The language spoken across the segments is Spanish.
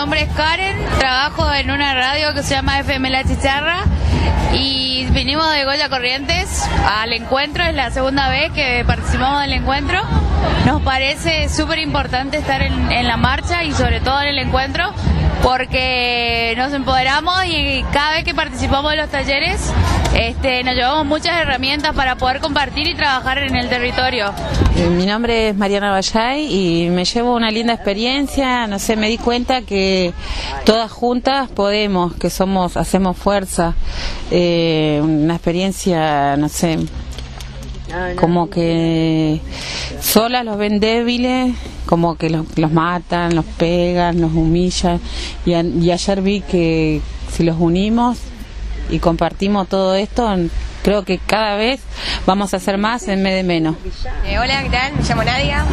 nombre es Karen, trabajo en una radio que se llama FM La Chicharra y vinimos de Goya Corrientes al encuentro, es la segunda vez que participamos del encuentro. Nos parece súper importante estar en la marcha y sobre todo en el encuentro porque nos empoderamos y cada vez que participamos de los talleres nos llevamos muchas herramientas para poder compartir y trabajar en el territorio. Mi nombre es Mariana Vallay y me llevo una linda experiencia, no sé, me di cuenta que todas juntas podemos, que hacemos fuerza, una experiencia, no sé, como que solas los ven débiles, como que los matan, los pegan, los humillan y ayer vi que si los unimos y compartimos todo esto, creo que cada vez vamos a hacer más en vez de menos. Hola, ¿qué tal? Me llamo Nadia.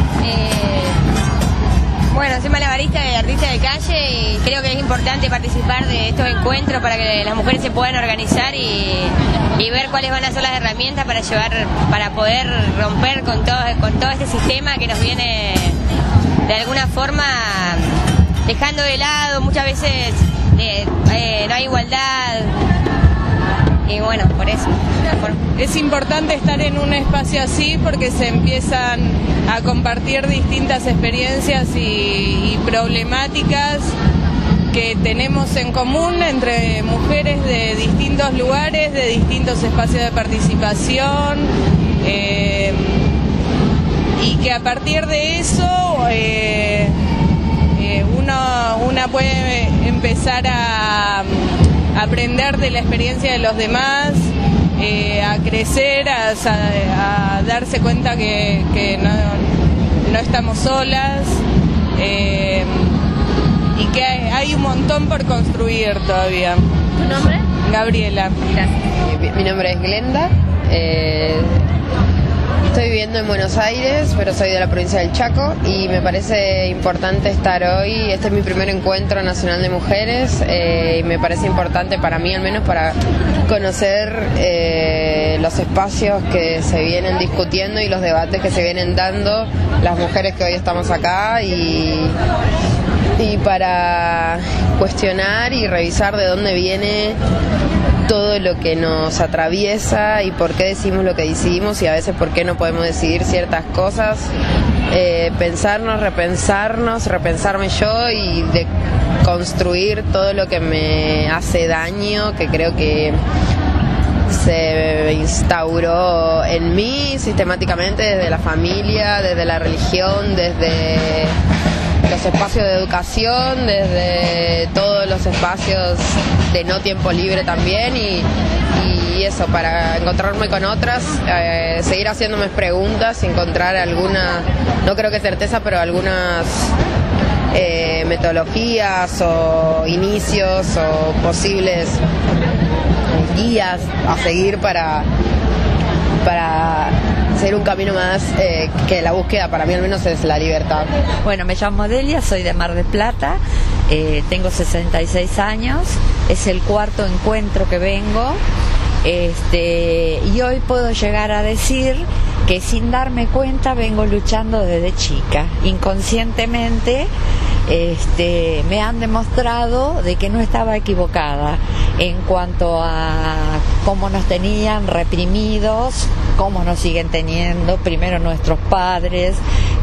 Bueno, soy malabarista y artista de calle y creo que es importante participar de estos encuentros para que las mujeres se puedan organizar y ver cuáles van a ser las herramientas para poder romper con todo este sistema que nos viene de alguna forma dejando de lado, muchas veces no hay igualdad. Y bueno, por eso. Es importante estar en un espacio así porque se empiezan a compartir distintas experiencias y problemáticas que tenemos en común entre mujeres de distintos lugares, de distintos espacios de participación, y que a partir de eso una puede empezar a aprender de la experiencia de los demás, a crecer, a darse cuenta que no estamos solas, y que hay un montón por construir todavía. ¿Tu nombre? Gabriela. Gracias. Mi nombre es Glenda. Estoy viviendo en Buenos Aires, pero soy de la provincia del Chaco y me parece importante estar hoy. Este es mi primer encuentro nacional de mujeres y me parece importante para mí, al menos, para conocer los espacios que se vienen discutiendo y los debates que se vienen dando las mujeres que hoy estamos acá y para cuestionar y revisar de dónde viene todo lo que nos atraviesa y por qué decimos lo que decidimos y a veces por qué no podemos decidir ciertas cosas, pensarnos, repensarme yo y de construir todo lo que me hace daño, que creo que se instauró en mí sistemáticamente desde la familia, desde la religión, desde los espacios de educación, desde todos los espacios de no tiempo libre también y eso, para encontrarme con otras, seguir haciéndome preguntas y encontrar alguna, no creo que certeza, pero algunas metodologías o inicios o posibles guías a seguir para hacer un camino más que la búsqueda, para mí al menos, es la libertad. Bueno, me llamo Delia, soy de Mar del Plata, tengo 66 años, es el cuarto encuentro que vengo, y hoy puedo llegar a decir que sin darme cuenta vengo luchando desde chica, inconscientemente. Me han demostrado de que no estaba equivocada en cuanto a cómo nos tenían reprimidos, cómo nos siguen teniendo, primero nuestros padres,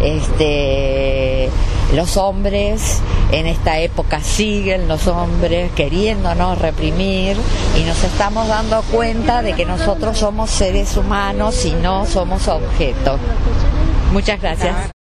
los hombres, en esta época siguen los hombres queriéndonos reprimir y nos estamos dando cuenta de que nosotros somos seres humanos y no somos objetos. Muchas gracias.